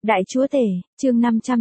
Đại chúa tể, chương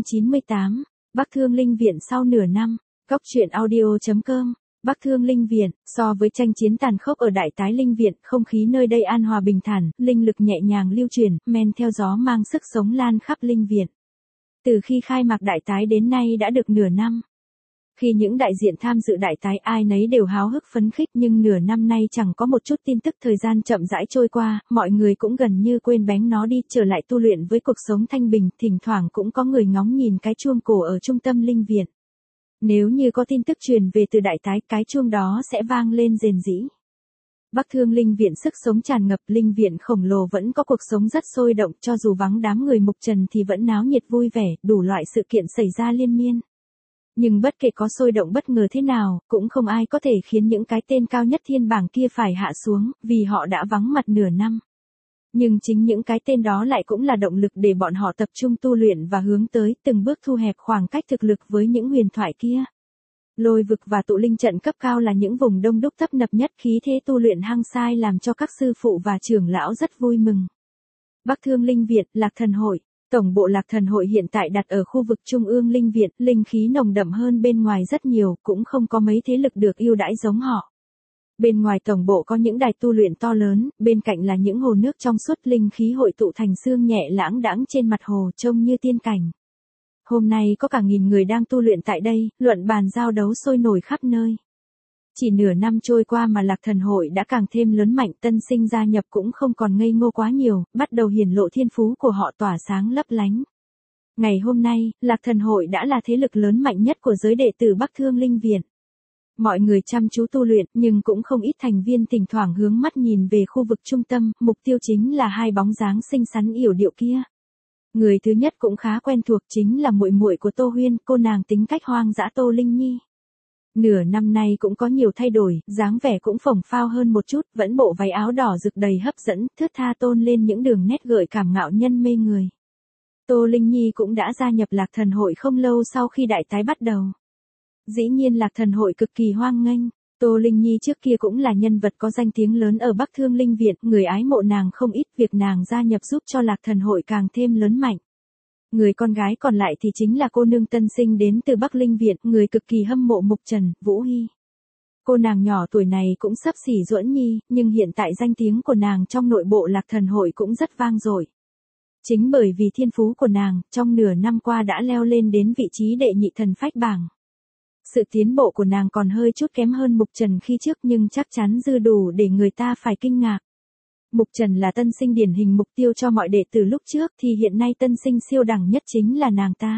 598, Bắc Thương Linh Viện sau nửa năm, Góc truyện audio.com, Bắc Thương Linh Viện, so với tranh chiến tàn khốc ở Đại Tái Linh Viện, không khí nơi đây an hòa bình thản, linh lực nhẹ nhàng lưu truyền, men theo gió mang sức sống lan khắp Linh Viện. Từ khi khai mạc Đại Tái đến nay đã được nửa năm. Khi những đại diện tham dự Đại Tái ai nấy đều háo hức phấn khích, nhưng nửa năm nay chẳng có một chút tin tức. Thời gian chậm rãi trôi qua, mọi người cũng gần như quên bén nó đi, trở lại tu luyện với cuộc sống thanh bình. Thỉnh thoảng cũng có người ngóng nhìn cái chuông cổ ở trung tâm Linh Viện. Nếu như có tin tức truyền về từ Đại Tái, cái chuông đó sẽ vang lên rền rĩ. Bắc Thương Linh Viện sức sống tràn ngập, Linh Viện khổng lồ vẫn có cuộc sống rất sôi động, cho dù vắng đám người mục trần thì vẫn náo nhiệt vui vẻ, đủ loại sự kiện xảy ra liên miên. Nhưng bất kể có sôi động bất ngờ thế nào, cũng không ai có thể khiến những cái tên cao nhất thiên bảng kia phải hạ xuống, vì họ đã vắng mặt nửa năm. Nhưng chính những cái tên đó lại cũng là động lực để bọn họ tập trung tu luyện và hướng tới từng bước thu hẹp khoảng cách thực lực với những huyền thoại kia. Lôi vực và tụ linh trận cấp cao là những vùng đông đúc tấp nập nhất, khí thế tu luyện hăng sai làm cho các sư phụ và trưởng lão rất vui mừng. Bắc Thương Linh Viện, Lạc Thần Hội. Tổng bộ Lạc Thần Hội hiện tại đặt ở khu vực trung ương Linh Viện, linh khí nồng đậm hơn bên ngoài rất nhiều, cũng không có mấy thế lực được ưu đãi giống họ. Bên ngoài tổng bộ có những đài tu luyện to lớn, bên cạnh là những hồ nước trong suốt, linh khí hội tụ thành sương nhẹ lãng đãng trên mặt hồ, trông như tiên cảnh. Hôm nay có cả 1000 người đang tu luyện tại đây, luận bàn giao đấu sôi nổi khắp nơi. Chỉ nửa năm trôi qua mà Lạc Thần Hội đã càng thêm lớn mạnh, tân sinh gia nhập cũng không còn ngây ngô quá nhiều, bắt đầu hiển lộ thiên phú của họ tỏa sáng lấp lánh. Ngày hôm nay, Lạc Thần Hội đã là thế lực lớn mạnh nhất của giới đệ tử Bắc Thương Linh Viện. Mọi người chăm chú tu luyện, nhưng cũng không ít thành viên thỉnh thoảng hướng mắt nhìn về khu vực trung tâm, mục tiêu chính là hai bóng dáng xinh xắn yểu điệu kia. Người thứ nhất cũng khá quen thuộc, chính là muội muội của Tô Huyên, cô nàng tính cách hoang dã Tô Linh Nhi. Nửa năm nay cũng có nhiều thay đổi, dáng vẻ cũng phồng phao hơn một chút, vẫn bộ váy áo đỏ rực đầy hấp dẫn, thướt tha tôn lên những đường nét gợi cảm ngạo nhân mê người. Tô Linh Nhi cũng đã gia nhập Lạc Thần Hội không lâu sau khi Đại Tái bắt đầu. Dĩ nhiên Lạc Thần Hội cực kỳ hoan nghênh. Tô Linh Nhi trước kia cũng là nhân vật có danh tiếng lớn ở Bắc Thương Linh Viện, người ái mộ nàng không ít, việc nàng gia nhập giúp cho Lạc Thần Hội càng thêm lớn mạnh. Người con gái còn lại thì chính là cô nương tân sinh đến từ Bắc Linh Viện, người cực kỳ hâm mộ Mục Trần, Vũ Hy. Cô nàng nhỏ tuổi này cũng xấp xỉ Duẫn Nhi, nhưng hiện tại danh tiếng của nàng trong nội bộ Lạc Thần Hội cũng rất vang dội. Chính bởi vì thiên phú của nàng, trong nửa năm qua đã leo lên đến vị trí đệ nhị thần phách bảng. Sự tiến bộ của nàng còn hơi chút kém hơn Mục Trần khi trước, nhưng chắc chắn dư đủ để người ta phải kinh ngạc. Mục Trần là tân sinh điển hình mục tiêu cho mọi đệ tử lúc trước, thì hiện nay tân sinh siêu đẳng nhất chính là nàng ta.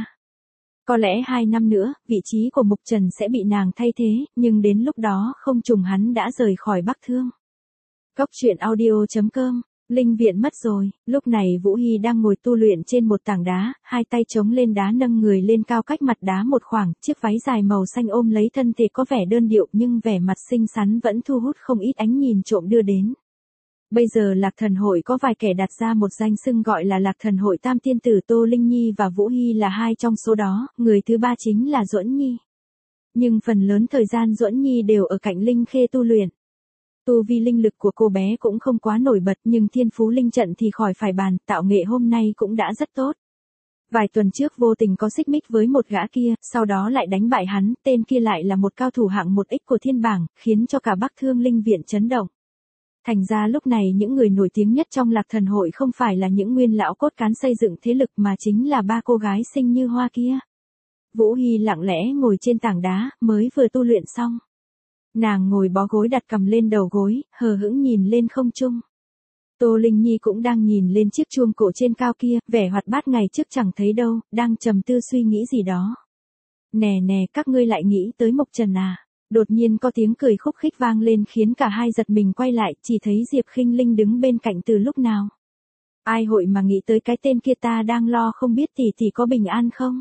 Có lẽ 2 năm nữa, vị trí của Mục Trần sẽ bị nàng thay thế, nhưng đến lúc đó không trùng hắn đã rời khỏi Bắc Thương. Góc truyện audio.com, Linh Viện mất rồi. Lúc này Vũ Hy đang ngồi tu luyện trên một tảng đá, hai tay chống lên đá nâng người lên cao cách mặt đá một khoảng, chiếc váy dài màu xanh ôm lấy thân thể có vẻ đơn điệu nhưng vẻ mặt xinh xắn vẫn thu hút không ít ánh nhìn trộm đưa đến. Bây giờ Lạc Thần Hội có vài kẻ đặt ra một danh xưng gọi là Lạc Thần Hội Tam Tiên Tử, Tô Linh Nhi và Vũ Hy là hai trong số đó, người thứ ba chính là Duẫn Nhi. Nhưng phần lớn thời gian Duẫn Nhi đều ở cạnh Linh Khê tu luyện. Tu vi linh lực của cô bé cũng không quá nổi bật, nhưng thiên phú linh trận thì khỏi phải bàn, tạo nghệ hôm nay cũng đã rất tốt. Vài tuần trước vô tình có xích mích với một gã kia, sau đó lại đánh bại hắn, tên kia lại là một cao thủ hạng 1X của thiên bảng, khiến cho cả Bắc Thương Linh Viện chấn động. Thành ra lúc này những người nổi tiếng nhất trong Lạc Thần Hội không phải là những nguyên lão cốt cán xây dựng thế lực mà chính là ba cô gái xinh như hoa kia. Vũ Hy lặng lẽ ngồi trên tảng đá, mới vừa tu luyện xong. Nàng ngồi bó gối đặt cằm lên đầu gối, hờ hững nhìn lên không trung. Tô Linh Nhi cũng đang nhìn lên chiếc chuông cổ trên cao kia, vẻ hoạt bát ngày trước chẳng thấy đâu, đang trầm tư suy nghĩ gì đó. Nè nè, các ngươi lại nghĩ tới Mục Trần à? Đột nhiên có tiếng cười khúc khích vang lên khiến cả hai giật mình quay lại, chỉ thấy Diệp Khinh Linh đứng bên cạnh từ lúc nào. Ai hội mà nghĩ tới cái tên kia, ta đang lo không biết tỷ có bình an không?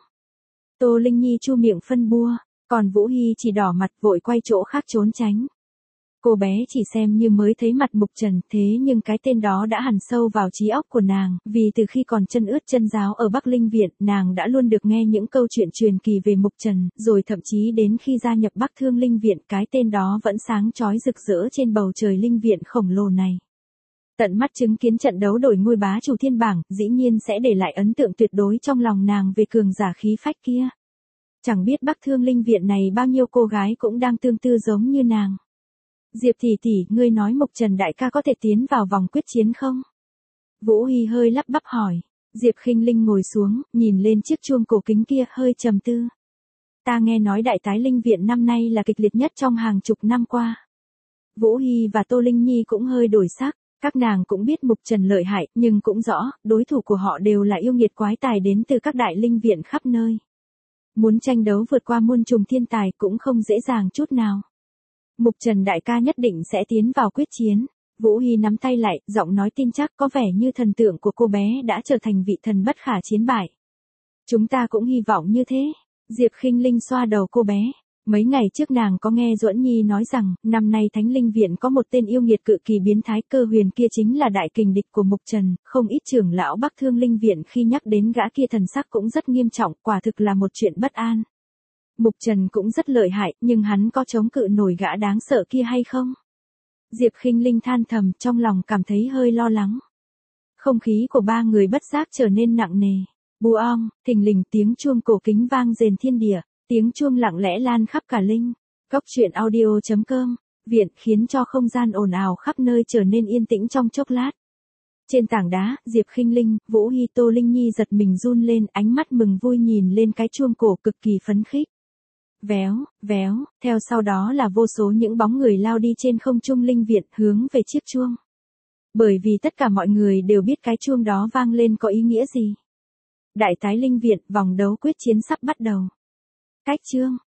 Tô Linh Nhi chu miệng phân bua, còn Vũ Hy chỉ đỏ mặt vội quay chỗ khác trốn tránh. Cô bé chỉ xem như mới thấy mặt Mục Trần, thế nhưng cái tên đó đã hằn sâu vào trí óc của nàng, vì từ khi còn chân ướt chân ráo ở Bắc Linh Viện, nàng đã luôn được nghe những câu chuyện truyền kỳ về Mục Trần, rồi thậm chí đến khi gia nhập Bắc Thương Linh Viện, cái tên đó vẫn sáng chói rực rỡ trên bầu trời Linh Viện khổng lồ này. Tận mắt chứng kiến trận đấu đổi ngôi bá chủ thiên bảng, dĩ nhiên sẽ để lại ấn tượng tuyệt đối trong lòng nàng về cường giả khí phách kia. Chẳng biết Bắc Thương Linh Viện này bao nhiêu cô gái cũng đang tương tư giống như nàng. Diệp tỷ tỷ, ngươi nói Mục Trần đại ca có thể tiến vào vòng quyết chiến không? Vũ Hy hơi lắp bắp hỏi. Diệp Khinh Linh ngồi xuống, nhìn lên chiếc chuông cổ kính kia hơi trầm tư. Ta nghe nói Đại Tái Linh Viện năm nay là kịch liệt nhất trong hàng chục năm qua. Vũ Hy và Tô Linh Nhi cũng hơi đổi sắc. Các nàng cũng biết Mục Trần lợi hại, nhưng cũng rõ, đối thủ của họ đều là yêu nghiệt quái tài đến từ các đại linh viện khắp nơi. Muốn tranh đấu vượt qua muôn trùng thiên tài cũng không dễ dàng chút nào. Mục Trần đại ca nhất định sẽ tiến vào quyết chiến. Vũ Hy nắm tay lại, giọng nói tin chắc, có vẻ như thần tượng của cô bé đã trở thành vị thần bất khả chiến bại. Chúng ta cũng hy vọng như thế. Diệp Khinh Linh xoa đầu cô bé. Mấy ngày trước nàng có nghe Duẫn Nhi nói rằng, năm nay Thánh Linh Viện có một tên yêu nghiệt cự kỳ biến thái, Cơ Huyền kia chính là đại kình địch của Mục Trần. Không ít trưởng lão Bắc Thương Linh Viện khi nhắc đến gã kia thần sắc cũng rất nghiêm trọng, quả thực là một chuyện bất an. Mục Trần cũng rất lợi hại, nhưng hắn có chống cự nổi gã đáng sợ kia hay không? Diệp Khinh Linh than thầm, trong lòng cảm thấy hơi lo lắng. Không khí của ba người bất giác trở nên nặng nề. Bù ong, thình lình tiếng chuông cổ kính vang rền thiên địa, tiếng chuông lặng lẽ lan khắp cả linh. Cốc truyện audio.com, viện khiến cho không gian ồn ào khắp nơi trở nên yên tĩnh trong chốc lát. Trên tảng đá, Diệp Khinh Linh, Vũ Hy, Tô Linh Nhi giật mình run lên, ánh mắt mừng vui nhìn lên cái chuông cổ cực kỳ phấn khích. Véo, véo, theo sau đó là vô số những bóng người lao đi trên không trung linh viện hướng về chiếc chuông. Bởi vì tất cả mọi người đều biết cái chuông đó vang lên có ý nghĩa gì. Đại Tái Linh Viện, vòng đấu quyết chiến sắp bắt đầu. Cách chương